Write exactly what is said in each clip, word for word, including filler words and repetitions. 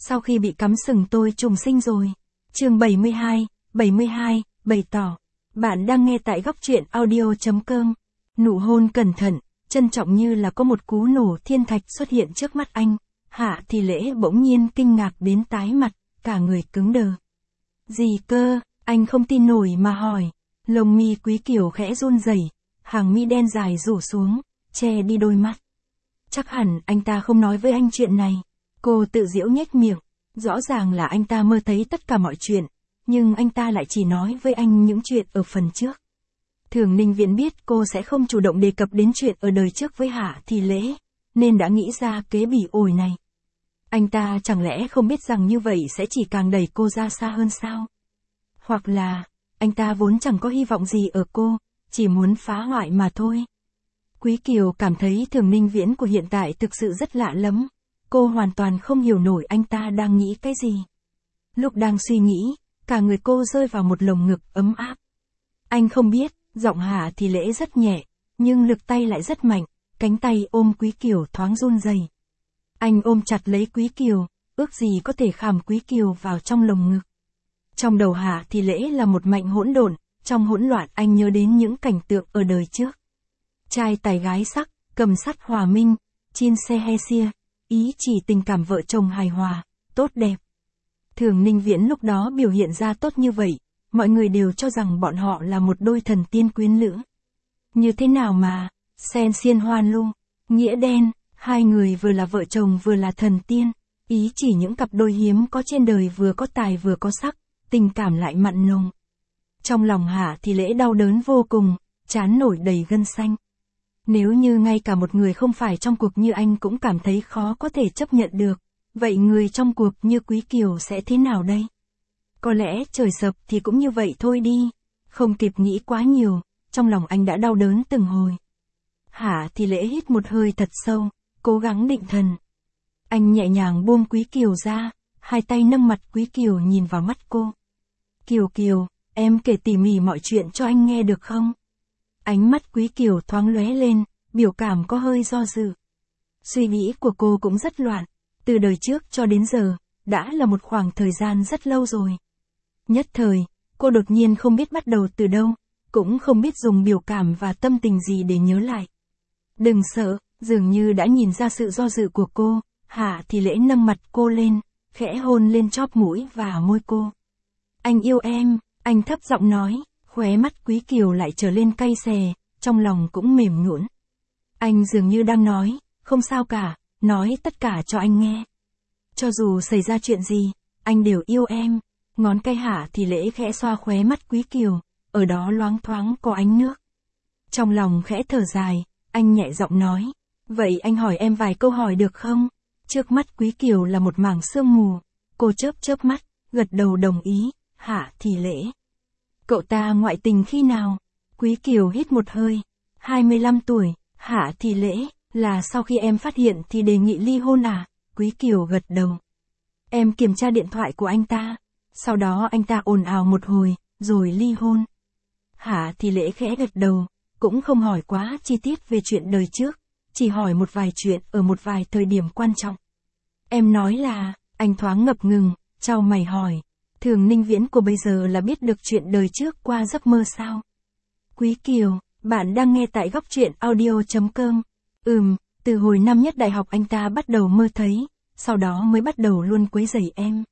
sau khi bị cắm sừng tôi trùng sinh rồi. Chương bảy mươi hai, bảy mươi hai, bày tỏ. Bạn đang nghe tại góc truyện audio chấm com. Nụ hôn cẩn thận, trân trọng như là có một cú nổ thiên thạch xuất hiện trước mắt anh. Hạ Thì Lễ bỗng nhiên kinh ngạc đến tái mặt, cả người cứng đờ. Gì cơ, anh không tin nổi mà hỏi. Lông mi Quý Kiều khẽ run rẩy, hàng mi đen dài rủ xuống, che đi đôi mắt. Chắc hẳn anh ta không nói với anh chuyện này. Cô tự giễu nhếch miệng, rõ ràng là anh ta mơ thấy tất cả mọi chuyện, nhưng anh ta lại chỉ nói với anh những chuyện ở phần trước. Thường Ninh Viễn biết cô sẽ không chủ động đề cập đến chuyện ở đời trước với Hạ Thì Lễ, nên đã nghĩ ra kế bỉ ổi này. Anh ta chẳng lẽ không biết rằng như vậy sẽ chỉ càng đẩy cô ra xa hơn sao? Hoặc là, anh ta vốn chẳng có hy vọng gì ở cô, chỉ muốn phá hoại mà thôi. Quý Kiều cảm thấy Thường Ninh Viễn của hiện tại thực sự rất lạ lắm. Cô hoàn toàn không hiểu nổi anh ta đang nghĩ cái gì. Lúc đang suy nghĩ, cả người cô rơi vào một lồng ngực ấm áp. Anh không biết, giọng Hạ Thì Lễ rất nhẹ, nhưng lực tay lại rất mạnh, cánh tay ôm Quý Kiều thoáng run rẩy. Anh ôm chặt lấy Quý Kiều, ước gì có thể khảm Quý Kiều vào trong lồng ngực. Trong đầu Hạ Thì Lễ là một mảnh hỗn độn, trong hỗn loạn anh nhớ đến những cảnh tượng ở đời trước. Trai tài gái sắc, cầm sắt hòa minh, chin xe he xia, ý chỉ tình cảm vợ chồng hài hòa, tốt đẹp. Thường Ninh Viễn lúc đó biểu hiện ra tốt như vậy, mọi người đều cho rằng bọn họ là một đôi thần tiên quyến lữ. Như thế nào mà, sen xiên hoan lu, nghĩa đen, hai người vừa là vợ chồng vừa là thần tiên, ý chỉ những cặp đôi hiếm có trên đời vừa có tài vừa có sắc, tình cảm lại mặn nồng. Trong lòng Hạ Thì Lễ đau đớn vô cùng, trán nổi đầy gân xanh. Nếu như ngay cả một người không phải trong cuộc như anh cũng cảm thấy khó có thể chấp nhận được, vậy người trong cuộc như Quý Kiều sẽ thế nào đây? Có lẽ trời sập thì cũng như vậy thôi đi. Không kịp nghĩ quá nhiều, trong lòng anh đã đau đớn từng hồi. Hạ Thì Lễ hít một hơi thật sâu, cố gắng định thần. Anh nhẹ nhàng buông Quý Kiều ra, hai tay nâng mặt Quý Kiều nhìn vào mắt cô. Kiều Kiều, em kể tỉ mỉ mọi chuyện cho anh nghe được không? Ánh mắt Quý Kiều thoáng lóe lên, biểu cảm có hơi do dự. Suy nghĩ của cô cũng rất loạn, từ đời trước cho đến giờ, đã là một khoảng thời gian rất lâu rồi. Nhất thời, cô đột nhiên không biết bắt đầu từ đâu, cũng không biết dùng biểu cảm và tâm tình gì để nhớ lại. Đừng sợ, dường như đã nhìn ra sự do dự của cô, Hạ Thì Lễ nâng mặt cô lên, khẽ hôn lên chóp mũi và môi cô. Anh yêu em, anh thấp giọng nói. Khóe mắt Quý Kiều lại trở lên cay xè, trong lòng cũng mềm nhũn. Anh dường như đang nói, không sao cả, nói tất cả cho anh nghe. Cho dù xảy ra chuyện gì, anh đều yêu em. Ngón tay Hạ Thì Lễ khẽ xoa khóe mắt Quý Kiều, ở đó loáng thoáng có ánh nước. Trong lòng khẽ thở dài, anh nhẹ giọng nói, vậy anh hỏi em vài câu hỏi được không? Trước mắt Quý Kiều là một mảng sương mù, cô chớp chớp mắt, gật đầu đồng ý. Hạ Thì Lễ. Cậu ta ngoại tình khi nào? Quý Kiều hít một hơi. hai mươi lăm tuổi, Hạ Thì Lễ, là sau khi em phát hiện thì đề nghị ly hôn à? Quý Kiều gật đầu. Em kiểm tra điện thoại của anh ta. Sau đó anh ta ồn ào một hồi, rồi ly hôn. Hạ Thì Lễ khẽ gật đầu, cũng không hỏi quá chi tiết về chuyện đời trước, chỉ hỏi một vài chuyện ở một vài thời điểm quan trọng. Em nói là, anh thoáng ngập ngừng, chau mày hỏi. Thường Ninh Viễn của bây giờ là biết được chuyện đời trước qua giấc mơ sao? Quý Kiều, bạn đang nghe tại góc truyện audio chấm com. Ừm, từ hồi năm nhất đại học anh ta bắt đầu mơ thấy, sau đó mới bắt đầu luôn quấy rầy em.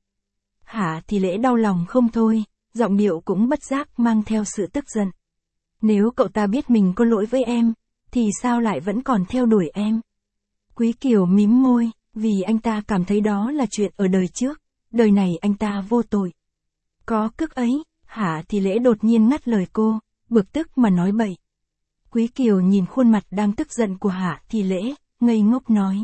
Hạ Thì Lễ đau lòng không thôi, giọng điệu cũng bất giác mang theo sự tức giận. Nếu cậu ta biết mình có lỗi với em, thì sao lại vẫn còn theo đuổi em? Quý Kiều mím môi, vì anh ta cảm thấy đó là chuyện ở đời trước, đời này anh ta vô tội. Có cức ấy, Hạ Thì Lễ đột nhiên ngắt lời cô, bực tức mà nói bậy. Quý Kiều nhìn khuôn mặt đang tức giận của Hạ Thì Lễ, ngây ngốc nói.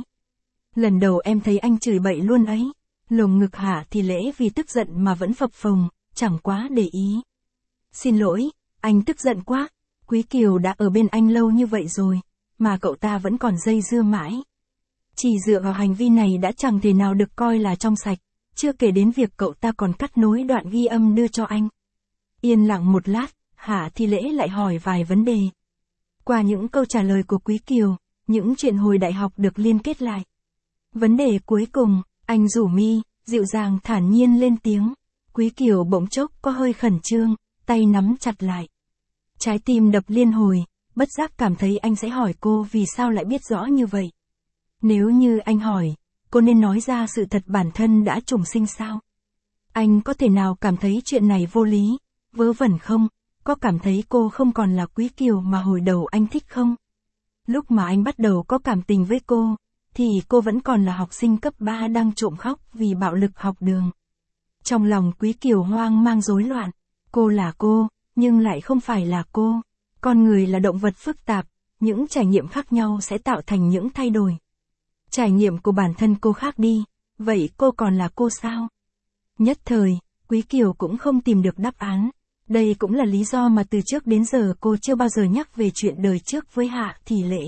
Lần đầu em thấy anh chửi bậy luôn ấy. Lồng ngực Hạ Thì Lễ vì tức giận mà vẫn phập phồng, chẳng quá để ý. Xin lỗi, anh tức giận quá. Quý Kiều đã ở bên anh lâu như vậy rồi, mà cậu ta vẫn còn dây dưa mãi. Chỉ dựa vào hành vi này đã chẳng thể nào được coi là trong sạch. Chưa kể đến việc cậu ta còn cắt nối đoạn ghi âm đưa cho anh. Yên lặng một lát, Hạ Thì Lễ lại hỏi vài vấn đề. Qua những câu trả lời của Quý Kiều, những chuyện hồi đại học được liên kết lại. Vấn đề cuối cùng, anh rủ mi, dịu dàng thản nhiên lên tiếng. Quý Kiều bỗng chốc có hơi khẩn trương, tay nắm chặt lại. Trái tim đập liên hồi, bất giác cảm thấy anh sẽ hỏi cô vì sao lại biết rõ như vậy. Nếu như anh hỏi, cô nên nói ra sự thật bản thân đã trùng sinh sao? Anh có thể nào cảm thấy chuyện này vô lý, vớ vẩn không? Có cảm thấy cô không còn là Quý Kiều mà hồi đầu anh thích không? Lúc mà anh bắt đầu có cảm tình với cô, thì cô vẫn còn là học sinh cấp ba đang trộm khóc vì bạo lực học đường. Trong lòng Quý Kiều hoang mang rối loạn, cô là cô, nhưng lại không phải là cô. Con người là động vật phức tạp, những trải nghiệm khác nhau sẽ tạo thành những thay đổi. Trải nghiệm của bản thân cô khác đi, vậy cô còn là cô sao? Nhất thời, Quý Kiều cũng không tìm được đáp án. Đây cũng là lý do mà từ trước đến giờ cô chưa bao giờ nhắc về chuyện đời trước với Hạ Thị Lễ.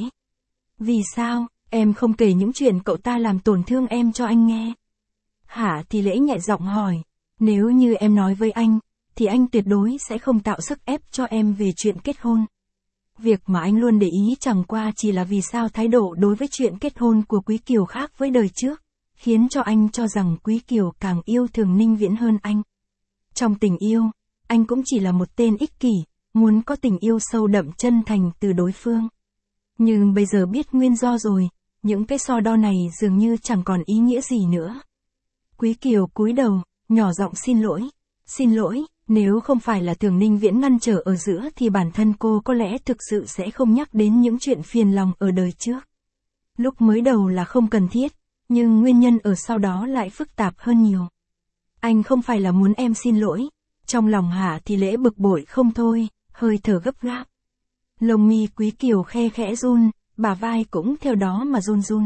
Vì sao, em không kể những chuyện cậu ta làm tổn thương em cho anh nghe? Hạ Thị Lễ nhẹ giọng hỏi, nếu như em nói với anh, thì anh tuyệt đối sẽ không tạo sức ép cho em về chuyện kết hôn. Việc mà anh luôn để ý chẳng qua chỉ là vì sao thái độ đối với chuyện kết hôn của Quý Kiều khác với đời trước, khiến cho anh cho rằng Quý Kiều càng yêu thương Ninh Viễn hơn anh. Trong tình yêu, anh cũng chỉ là một tên ích kỷ, muốn có tình yêu sâu đậm chân thành từ đối phương. Nhưng bây giờ biết nguyên do rồi, những cái so đo này dường như chẳng còn ý nghĩa gì nữa. Quý Kiều cúi đầu, nhỏ giọng xin lỗi. Xin lỗi, nếu không phải là Thường Ninh Viễn ngăn trở ở giữa thì bản thân cô có lẽ thực sự sẽ không nhắc đến những chuyện phiền lòng ở đời trước. Lúc mới đầu là không cần thiết, nhưng nguyên nhân ở sau đó lại phức tạp hơn nhiều. Anh không phải là muốn em xin lỗi. Trong lòng Hạ Thị Lễ bực bội không thôi, hơi thở gấp gáp. Lông mi Quý Kiều khe khẽ run, bả vai cũng theo đó mà run run.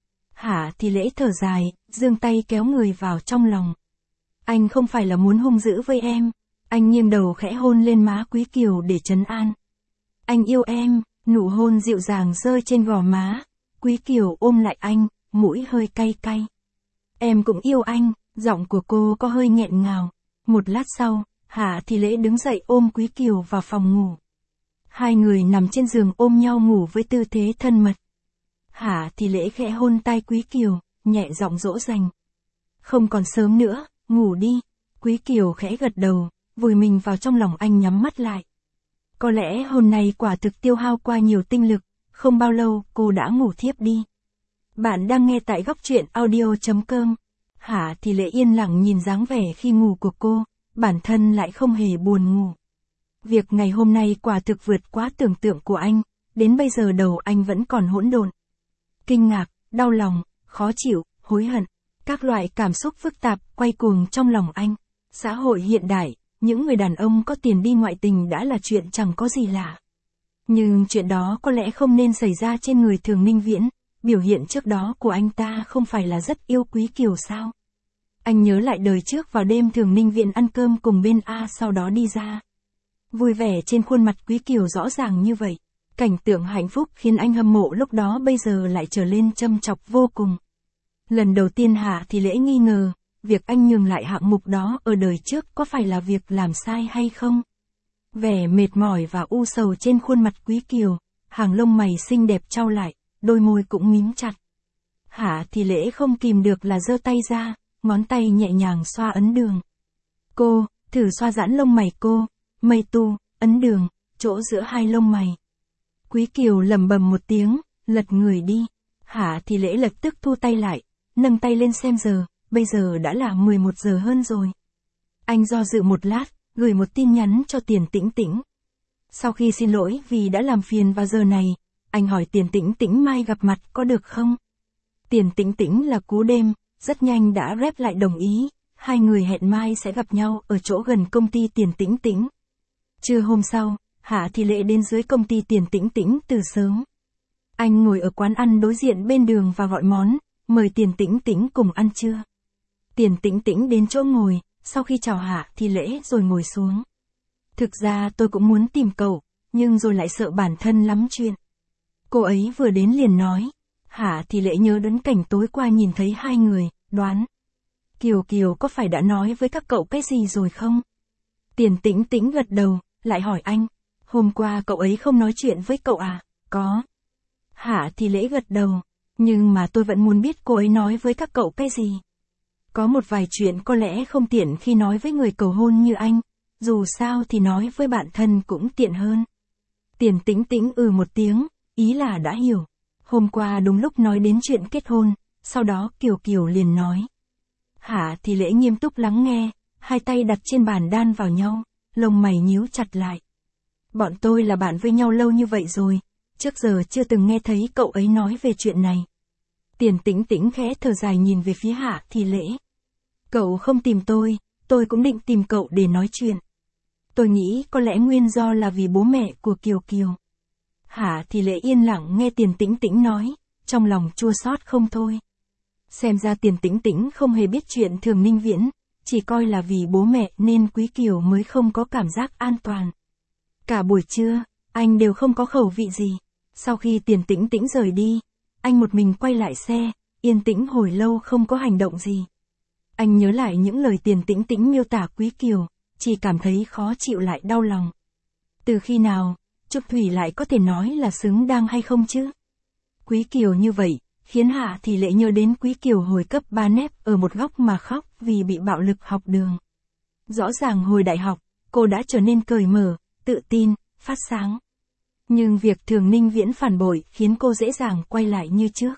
Hạ Thị Lễ thở dài, giương tay kéo người vào trong lòng. Anh không phải là muốn hung dữ với em. Anh nghiêng đầu khẽ hôn lên má Quý Kiều để trấn an. Anh yêu em, nụ hôn dịu dàng rơi trên gò má. Quý Kiều ôm lại anh, mũi hơi cay cay. Em cũng yêu anh, giọng của cô có hơi nghẹn ngào. Một lát sau, Hạ Thị Lễ đứng dậy ôm Quý Kiều vào phòng ngủ. Hai người nằm trên giường ôm nhau ngủ với tư thế thân mật. Hạ Thị Lễ khẽ hôn tai Quý Kiều, nhẹ giọng dỗ dành. Không còn sớm nữa, ngủ đi. Quý Kiều khẽ gật đầu, vùi mình vào trong lòng anh nhắm mắt lại. Có lẽ hôm nay quả thực tiêu hao qua nhiều tinh lực, không bao lâu cô đã ngủ thiếp đi. Bạn đang nghe tại góc truyện audio chấm com. Hạ Thị Lễ yên lặng nhìn dáng vẻ khi ngủ của cô, bản thân lại không hề buồn ngủ. Việc ngày hôm nay quả thực vượt quá tưởng tượng của anh, đến bây giờ đầu anh vẫn còn hỗn độn. Kinh ngạc, đau lòng, khó chịu, hối hận, các loại cảm xúc phức tạp quay cuồng trong lòng anh. Xã hội hiện đại, những người đàn ông có tiền đi ngoại tình đã là chuyện chẳng có gì lạ. Nhưng chuyện đó có lẽ không nên xảy ra trên người Thường Ninh Viễn, biểu hiện trước đó của anh ta không phải là rất yêu Quý Kiều sao? Anh nhớ lại đời trước vào đêm Thường Ninh Viễn ăn cơm cùng bên A sau đó đi ra. Vui vẻ trên khuôn mặt Quý Kiều rõ ràng như vậy. Cảnh tượng hạnh phúc khiến anh hâm mộ lúc đó bây giờ lại trở lên châm chọc vô cùng. Lần đầu tiên Hạ Thị Lễ nghi ngờ, việc anh nhường lại hạng mục đó ở đời trước có phải là việc làm sai hay không? Vẻ mệt mỏi và u sầu trên khuôn mặt Quý Kiều, hàng lông mày xinh đẹp trao lại, đôi môi cũng mím chặt. Hạ Thị Lễ không kìm được là giơ tay ra, ngón tay nhẹ nhàng xoa ấn đường. Cô, thử xoa giãn lông mày cô, mây tu, ấn đường, chỗ giữa hai lông mày. Quý Kiều lẩm bẩm một tiếng, lật người đi. Hạ Thị Lễ lập tức thu tay lại, nâng tay lên xem giờ, bây giờ đã là mười một giờ hơn rồi. Anh do dự một lát, gửi một tin nhắn cho Tiền Tĩnh Tĩnh. Sau khi xin lỗi vì đã làm phiền vào giờ này, anh hỏi Tiền Tĩnh Tĩnh mai gặp mặt có được không? Tiền Tĩnh Tĩnh là cú đêm, rất nhanh đã rep lại đồng ý, hai người hẹn mai sẽ gặp nhau ở chỗ gần công ty Tiền Tĩnh Tĩnh. Trưa hôm sau, Hạ Thị Lễ đến dưới công ty Tiền Tĩnh Tĩnh từ sớm. Anh ngồi ở quán ăn đối diện bên đường và gọi món, mời Tiền Tĩnh Tĩnh cùng ăn trưa. Tiền Tĩnh Tĩnh đến chỗ ngồi, sau khi chào Hạ Thị Lễ rồi ngồi xuống. Thực ra tôi cũng muốn tìm cậu, nhưng rồi lại sợ bản thân lắm chuyện. Cô ấy vừa đến liền nói. Hạ Thị Lễ nhớ đến cảnh tối qua nhìn thấy hai người, đoán. Kiều Kiều có phải đã nói với các cậu cái gì rồi không? Tiền Tĩnh Tĩnh gật đầu, lại hỏi anh. Hôm qua cậu ấy không nói chuyện với cậu à? Có. Hạ Thị Lễ gật đầu. Nhưng mà tôi vẫn muốn biết cô ấy nói với các cậu cái gì. Có một vài chuyện có lẽ không tiện khi nói với người cầu hôn như anh, dù sao thì nói với bạn thân cũng tiện hơn. Tiền Tĩnh Tĩnh ừ một tiếng, ý là đã hiểu. Hôm qua đúng lúc nói đến chuyện kết hôn, sau đó Kiều Kiều liền nói. Hạ Thì Lễ nghiêm túc lắng nghe, hai tay đặt trên bàn đan vào nhau, lông mày nhíu chặt lại. Bọn tôi là bạn với nhau lâu như vậy rồi, trước giờ chưa từng nghe thấy cậu ấy nói về chuyện này. Tiền Tĩnh Tĩnh khẽ thở dài nhìn về phía Hạ Thì Lễ. Cậu không tìm tôi, tôi cũng định tìm cậu để nói chuyện. Tôi nghĩ có lẽ nguyên do là vì bố mẹ của Kiều Kiều. Hạ Thì Lễ yên lặng nghe Tiền Tĩnh Tĩnh nói, trong lòng chua xót không thôi. Xem ra Tiền Tĩnh Tĩnh không hề biết chuyện Thường Ninh Viễn, chỉ coi là vì bố mẹ nên Quý Kiều mới không có cảm giác an toàn. Cả buổi trưa, anh đều không có khẩu vị gì. Sau khi Tiền Tĩnh Tĩnh rời đi, anh một mình quay lại xe, yên tĩnh hồi lâu không có hành động gì. Anh nhớ lại những lời Tiền Tĩnh Tĩnh miêu tả Quý Kiều, chỉ cảm thấy khó chịu lại đau lòng. Từ khi nào, Trúc Thủy lại có thể nói là xứng đáng hay không chứ? Quý Kiều như vậy, khiến Hạ Thì Lễ nhớ đến Quý Kiều hồi cấp ba nép ở một góc mà khóc vì bị bạo lực học đường. Rõ ràng hồi đại học, cô đã trở nên cởi mở, tự tin, phát sáng. Nhưng việc Thường Ninh Viễn phản bội khiến cô dễ dàng quay lại như trước.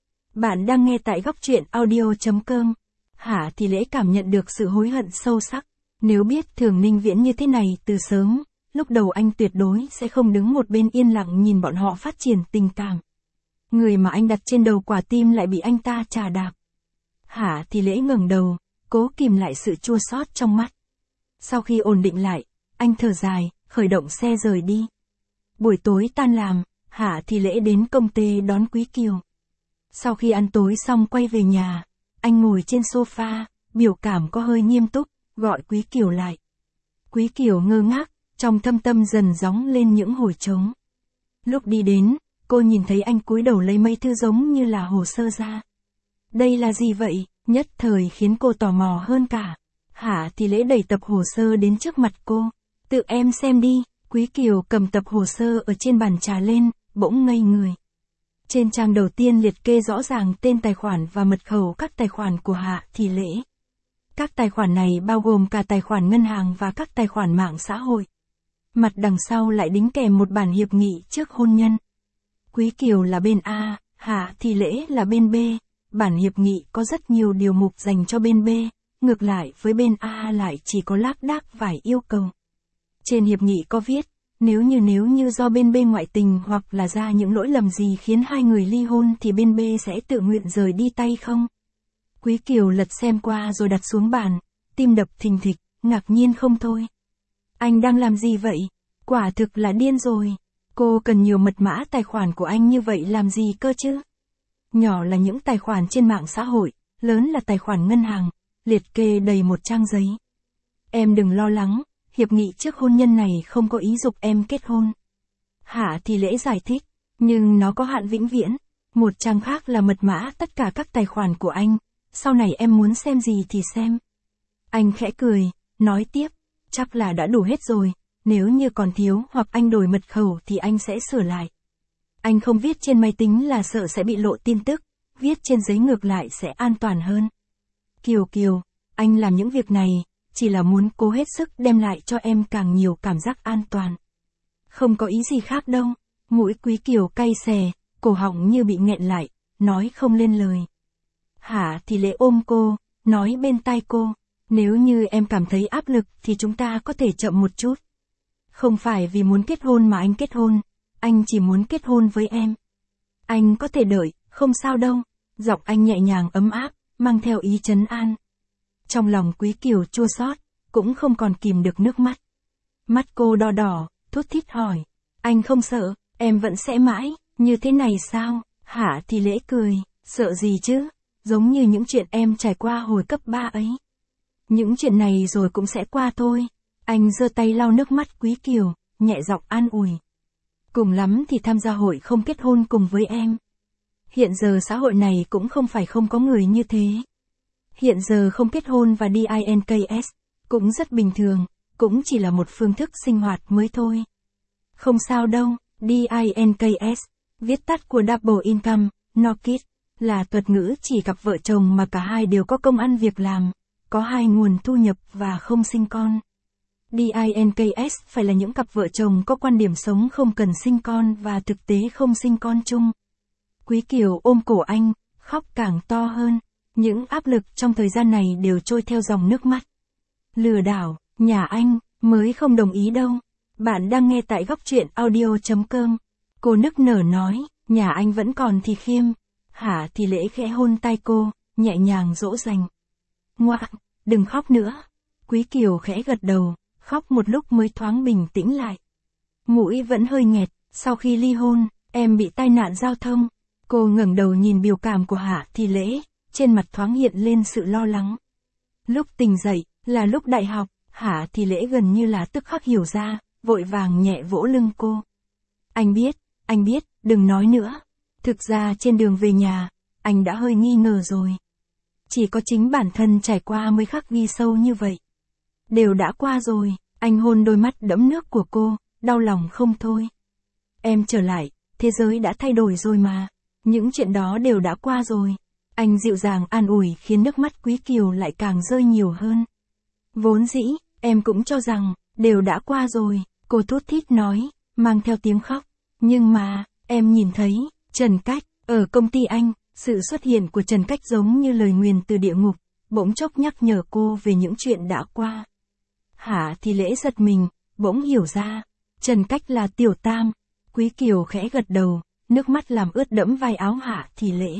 Bạn đang nghe tại góc truyện audio chấm com. Hạ Thì Lễ cảm nhận được sự hối hận sâu sắc. Nếu biết Thường Ninh Viễn như thế này từ sớm, lúc đầu anh tuyệt đối sẽ không đứng một bên yên lặng nhìn bọn họ phát triển tình cảm. Người mà anh đặt trên đầu quả tim lại bị anh ta chà đạp. Hạ Thì Lễ ngẩng đầu, cố kìm lại sự chua xót trong mắt. Sau khi ổn định lại, anh thở dài, khởi động xe rời đi. Buổi tối tan làm, Hạ Thì Lễ đến công ty đón Quý Kiều. Sau khi ăn tối xong quay về nhà, anh ngồi trên sofa, biểu cảm có hơi nghiêm túc, gọi Quý Kiều lại. Quý Kiều ngơ ngác, trong thâm tâm dần gióng lên những hồi trống. Lúc đi đến, cô nhìn thấy anh cúi đầu lấy mấy thứ giống như là hồ sơ ra. Đây là gì vậy? Nhất thời khiến cô tò mò hơn cả. Hạ Thì Lễ đẩy tập hồ sơ đến trước mặt cô. Tự em xem đi. Quý Kiều cầm tập hồ sơ ở trên bàn trà lên, bỗng ngây người. Trên trang đầu tiên liệt kê rõ ràng tên tài khoản và mật khẩu các tài khoản của Hạ Thì Lễ. Các tài khoản này bao gồm cả tài khoản ngân hàng và các tài khoản mạng xã hội. Mặt đằng sau lại đính kèm một bản hiệp nghị trước hôn nhân. Quý Kiều là bên A, Hạ Thì Lễ là bên B. Bản hiệp nghị có rất nhiều điều mục dành cho bên B, ngược lại với bên A lại chỉ có lác đác vài yêu cầu. Trên hiệp nghị có viết, nếu như nếu như do bên B ngoại tình hoặc là ra những lỗi lầm gì khiến hai người ly hôn thì bên B sẽ tự nguyện rời đi tay không? Quý Kiều lật xem qua rồi đặt xuống bàn, tim đập thình thịch, ngạc nhiên không thôi. Anh đang làm gì vậy? Quả thực là điên rồi. Cô cần nhiều mật mã tài khoản của anh như vậy làm gì cơ chứ? Nhỏ là những tài khoản trên mạng xã hội, lớn là tài khoản ngân hàng, liệt kê đầy một trang giấy. Em đừng lo lắng, hiệp nghị trước hôn nhân này không có ý dục em kết hôn. Hạ Thì Lễ giải thích, nhưng nó có hạn vĩnh viễn. Một trang khác là mật mã tất cả các tài khoản của anh, sau này em muốn xem gì thì xem. Anh khẽ cười, nói tiếp, chắc là đã đủ hết rồi, nếu như còn thiếu hoặc anh đổi mật khẩu thì anh sẽ sửa lại. Anh không viết trên máy tính là sợ sẽ bị lộ tin tức, viết trên giấy ngược lại sẽ an toàn hơn. Kiều Kiều, anh làm những việc này, chỉ là muốn cố hết sức đem lại cho em càng nhiều cảm giác an toàn. Không có ý gì khác đâu. Mũi Quý Kiều cay xè, cổ họng như bị nghẹn lại, nói không lên lời. Hạ Thì Lễ ôm cô, nói bên tai cô, nếu như em cảm thấy áp lực thì chúng ta có thể chậm một chút. Không phải vì muốn kết hôn mà anh kết hôn, anh chỉ muốn kết hôn với em. Anh có thể đợi, không sao đâu. Giọng anh nhẹ nhàng ấm áp, mang theo ý trấn an. Trong lòng Quý Kiều chua xót, cũng không còn kìm được nước mắt. Mắt cô đỏ đỏ, thút thít hỏi, anh không sợ, em vẫn sẽ mãi, như thế này sao? Hạ Thì Lễ cười, sợ gì chứ, giống như những chuyện em trải qua hồi cấp ba ấy. Những chuyện này rồi cũng sẽ qua thôi. Anh giơ tay lau nước mắt Quý Kiều, nhẹ giọng an ủi. Cùng lắm thì tham gia hội không kết hôn cùng với em. Hiện giờ xã hội này cũng không phải không có người như thế. Hiện giờ không kết hôn và đi i en ca ét, cũng rất bình thường, cũng chỉ là một phương thức sinh hoạt mới thôi. Không sao đâu, đi i en ca ét, viết tắt của Double Income, Knock It, là thuật ngữ chỉ cặp vợ chồng mà cả hai đều có công ăn việc làm, có hai nguồn thu nhập và không sinh con. Dinks phải là những cặp vợ chồng có quan điểm sống không cần sinh con và thực tế không sinh con chung. Quý Kiều ôm cổ anh, khóc càng to hơn. Những áp lực trong thời gian này đều trôi theo dòng nước mắt. Lừa đảo, nhà anh, mới không đồng ý đâu. Bạn đang nghe tại góc truyện audio chấm com. Cô nức nở nói, nhà anh vẫn còn thì khiêm. Hả thì Lễ khẽ hôn tai cô, nhẹ nhàng dỗ dành. Ngoạc, đừng khóc nữa. Quý Kiều khẽ gật đầu, khóc một lúc mới thoáng bình tĩnh lại. Mũi vẫn hơi nghẹt, sau khi ly hôn, em bị tai nạn giao thông. Cô ngẩng đầu nhìn biểu cảm của Hạ Thì Lễ, trên mặt thoáng hiện lên sự lo lắng. Lúc tỉnh dậy, là lúc đại học, Hạ Thì Lễ gần như là tức khắc hiểu ra, vội vàng nhẹ vỗ lưng cô. Anh biết, anh biết, đừng nói nữa. Thực ra trên đường về nhà, anh đã hơi nghi ngờ rồi. Chỉ có chính bản thân trải qua mới khắc ghi sâu như vậy. Đều đã qua rồi, anh hôn đôi mắt đẫm nước của cô, đau lòng không thôi. Em trở lại, thế giới đã thay đổi rồi mà. Những chuyện đó đều đã qua rồi. Anh dịu dàng an ủi khiến nước mắt Quý Kiều lại càng rơi nhiều hơn. Vốn dĩ, em cũng cho rằng, đều đã qua rồi, cô thút thít nói, mang theo tiếng khóc. Nhưng mà, em nhìn thấy, Trần Cách, ở công ty anh, sự xuất hiện của Trần Cách giống như lời nguyền từ địa ngục, bỗng chốc nhắc nhở cô về những chuyện đã qua. Hả Thì Lễ giật mình, bỗng hiểu ra, Trần Cách là Tiểu Tam. Quý Kiều khẽ gật đầu, nước mắt làm ướt đẫm vai áo Hạ Thì Lễ.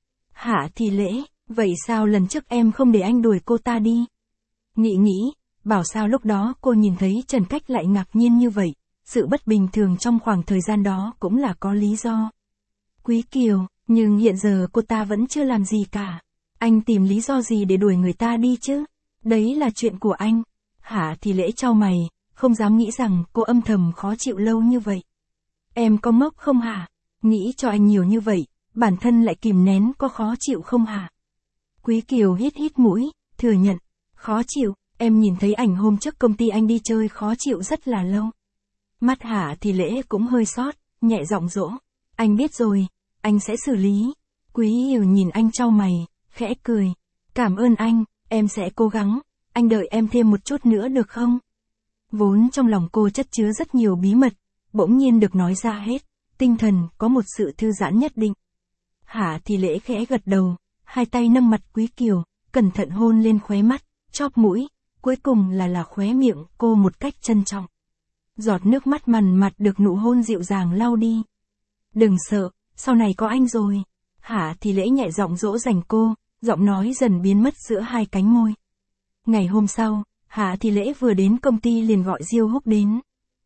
Hạ Thì Lễ, vậy sao lần trước em không để anh đuổi cô ta đi? Nghĩ nghĩ, bảo sao lúc đó cô nhìn thấy Trần Cách lại ngạc nhiên như vậy, sự bất bình thường trong khoảng thời gian đó cũng là có lý do. Quý Kiều, nhưng hiện giờ cô ta vẫn chưa làm gì cả. Anh tìm lý do gì để đuổi người ta đi chứ? Đấy là chuyện của anh. Hạ Thì Lễ chau mày, không dám nghĩ rằng cô âm thầm khó chịu lâu như vậy. Em có ngốc không hả? Nghĩ cho anh nhiều như vậy, bản thân lại kìm nén có khó chịu không hả? Quý Kiều hít hít mũi, thừa nhận. Khó chịu, em nhìn thấy ảnh hôm trước công ty anh đi chơi khó chịu rất là lâu. Mắt Hạ Thì Lễ cũng hơi xót, nhẹ giọng dỗ. Anh biết rồi, anh sẽ xử lý. Quý Kiều nhìn anh chau mày, khẽ cười. Cảm ơn anh, em sẽ cố gắng, anh đợi em thêm một chút nữa được không? Vốn trong lòng cô chất chứa rất nhiều bí mật, bỗng nhiên được nói ra hết, tinh thần có một sự thư giãn nhất định. Hạ Thì Lễ khẽ gật đầu, hai tay nâng mặt Quý Kiều, cẩn thận hôn lên khóe mắt, chóp mũi, cuối cùng là là khóe miệng cô một cách trân trọng. Giọt nước mắt mằn mặt được nụ hôn dịu dàng lau đi. Đừng sợ, sau này có anh rồi. Hạ Thì Lễ nhẹ giọng dỗ dành cô, giọng nói dần biến mất giữa hai cánh môi. Ngày hôm sau, Hạ Thì Lễ vừa đến công ty liền gọi Diêu Húc đến.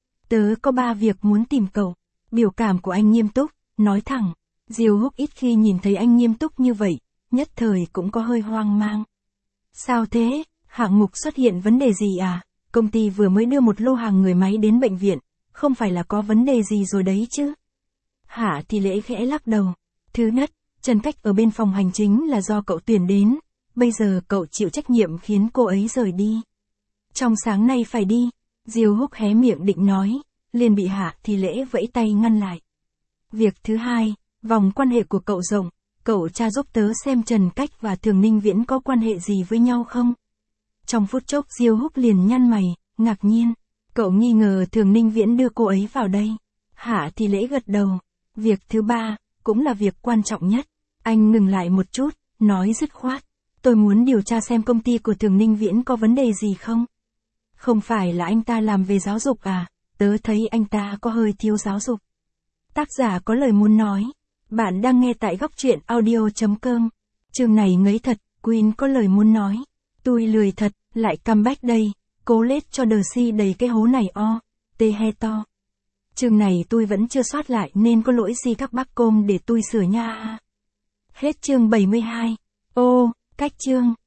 Tớ có ba việc muốn tìm cậu. Biểu cảm của anh nghiêm túc, nói thẳng. Diêu Húc ít khi nhìn thấy anh nghiêm túc như vậy, nhất thời cũng có hơi hoang mang. Sao thế, hạng mục xuất hiện vấn đề gì à? Công ty vừa mới đưa một lô hàng người máy đến bệnh viện, không phải là có vấn đề gì rồi đấy chứ? Hạ Thì Lễ khẽ lắc đầu. Thứ nhất, Trần Cách ở bên phòng hành chính là do cậu tuyển đến, bây giờ cậu chịu trách nhiệm khiến cô ấy rời đi. Trong sáng nay phải đi, Diêu Húc hé miệng định nói, liền bị Hạ Thì Lễ vẫy tay ngăn lại. Việc thứ hai, vòng quan hệ của cậu rộng, cậu tra giúp tớ xem Trần Cách và Thường Ninh Viễn có quan hệ gì với nhau không? Trong phút chốc Diêu Húc liền nhăn mày, ngạc nhiên. Cậu nghi ngờ Thường Ninh Viễn đưa cô ấy vào đây. Hạ Thì Lễ gật đầu. Việc thứ ba, cũng là việc quan trọng nhất. Anh ngừng lại một chút, nói dứt khoát. Tôi muốn điều tra xem công ty của Thường Ninh Viễn có vấn đề gì không? Không phải là anh ta làm về giáo dục à? Tớ thấy anh ta có hơi thiếu giáo dục. Tác giả có lời muốn nói. Bạn đang nghe tại góc truyện audio chấm com. Chương này ngấy thật, Queen có lời muốn nói. Tôi lười thật, lại comeback đây. Cố lết cho The Si đầy cái hố này o. Tê he to. Chương này tôi vẫn chưa soát lại nên có lỗi gì các bác com để tôi sửa nha. Hết chương bảy mươi hai. Ô, cách chương.